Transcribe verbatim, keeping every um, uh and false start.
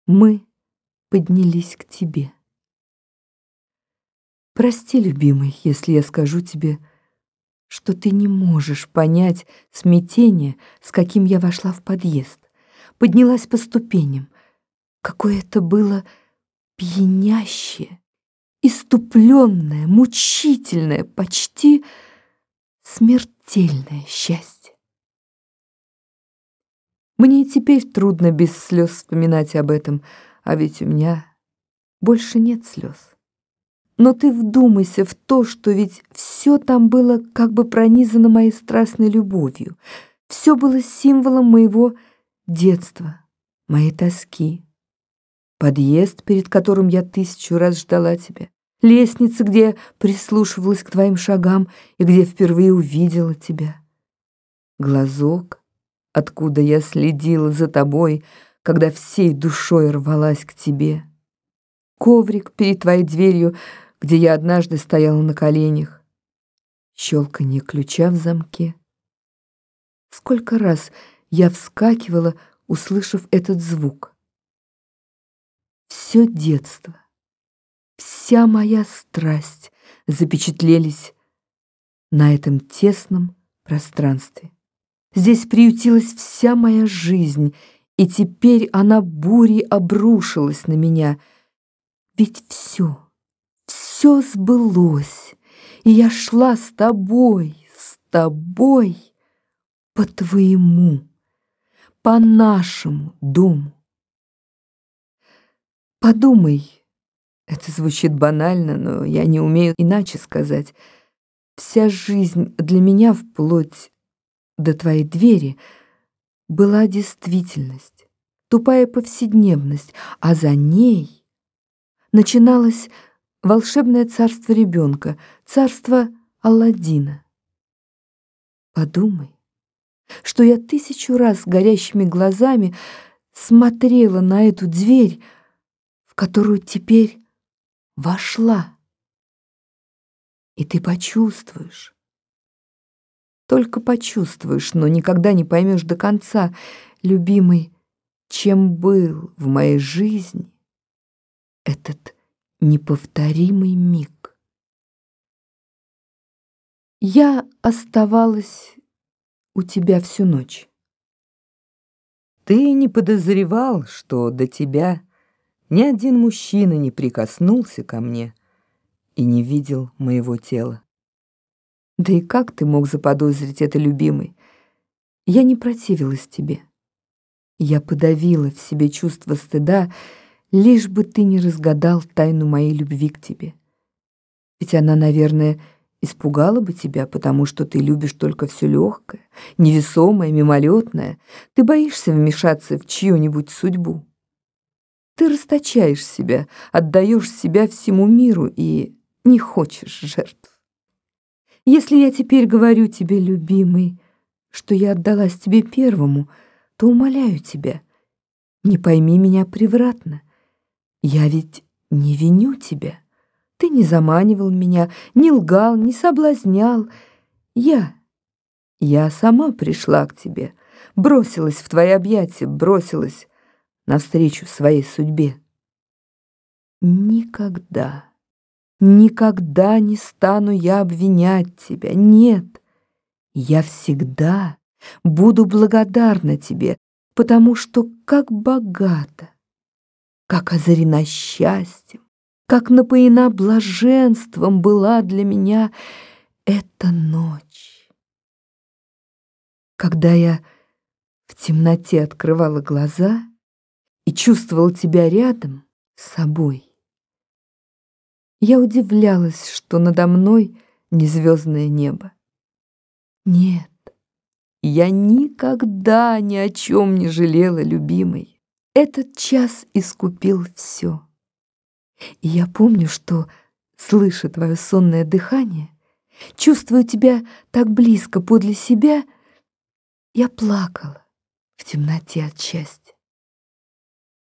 мы поднялись к тебе. Прости, любимый, если я скажу тебе, что ты не можешь понять смятение, с каким я вошла в подъезд, поднялась по ступеням. Какое это было пьянящее, иступленное, мучительное, почти смертельное счастье. Мне и теперь трудно без слез вспоминать об этом, а ведь у меня больше нет слез. Но ты вдумайся в то, что ведь все там было как бы пронизано моей страстной любовью. Все было символом моего детства, моей тоски. Подъезд, перед которым я тысячу раз ждала тебя. Лестница, где я прислушивалась к твоим шагам и где впервые увидела тебя. Глазок, откуда я следила за тобой, когда всей душой рвалась к тебе. Коврик перед твоей дверью, где я однажды стояла на коленях. Щелканье ключа в замке. Сколько раз я вскакивала, услышав этот звук. Все детство, вся моя страсть запечатлелись на этом тесном пространстве. Здесь приютилась вся моя жизнь, и теперь она бурей обрушилась на меня. Ведь все, все сбылось, и я шла с тобой, с тобой по твоему, по нашему дому. Подумай, это звучит банально, но я не умею иначе сказать. Вся жизнь для меня вплоть до твоей двери была действительность, тупая повседневность, а за ней начиналось волшебное царство ребенка, царство Аладдина. Подумай, что я тысячу раз горящими глазами смотрела на эту дверь, в которую теперь вошла. И ты почувствуешь, только почувствуешь, но никогда не поймешь до конца, любимый, чем был в моей жизни этот неповторимый миг. Я оставалась у тебя всю ночь. Ты не подозревал, что до тебя ни один мужчина не прикоснулся ко мне и не видел моего тела. Да и как ты мог заподозрить это, любимый? Я не противилась тебе. Я подавила в себе чувство стыда, лишь бы ты не разгадал тайну моей любви к тебе. Ведь она, наверное, испугала бы тебя, потому что ты любишь только все легкое, невесомое, мимолетное. Ты боишься вмешаться в чью-нибудь судьбу. Ты расточаешь себя, отдаешь себя всему миру и не хочешь жертв. Если я теперь говорю тебе, любимый, что я отдалась тебе первому, то умоляю тебя, не пойми меня превратно. Я ведь не виню тебя. Ты не заманивал меня, не лгал, не соблазнял. Я, я сама пришла к тебе, бросилась в твои объятия, бросилась навстречу своей судьбе. Никогда, никогда не стану я обвинять тебя, нет. Я всегда буду благодарна тебе, потому что как богата, как озарена счастьем, как напоена блаженством была для меня эта ночь. Когда я в темноте открывала глаза и чувствовала тебя рядом с собой, я удивлялась, что надо мной не звездное небо. Нет, я никогда ни о чем не жалела, любимый. Этот час искупил все. И я помню, что, слыша твое сонное дыхание, чувствуя тебя так близко подле себя, я плакала в темноте от счастья.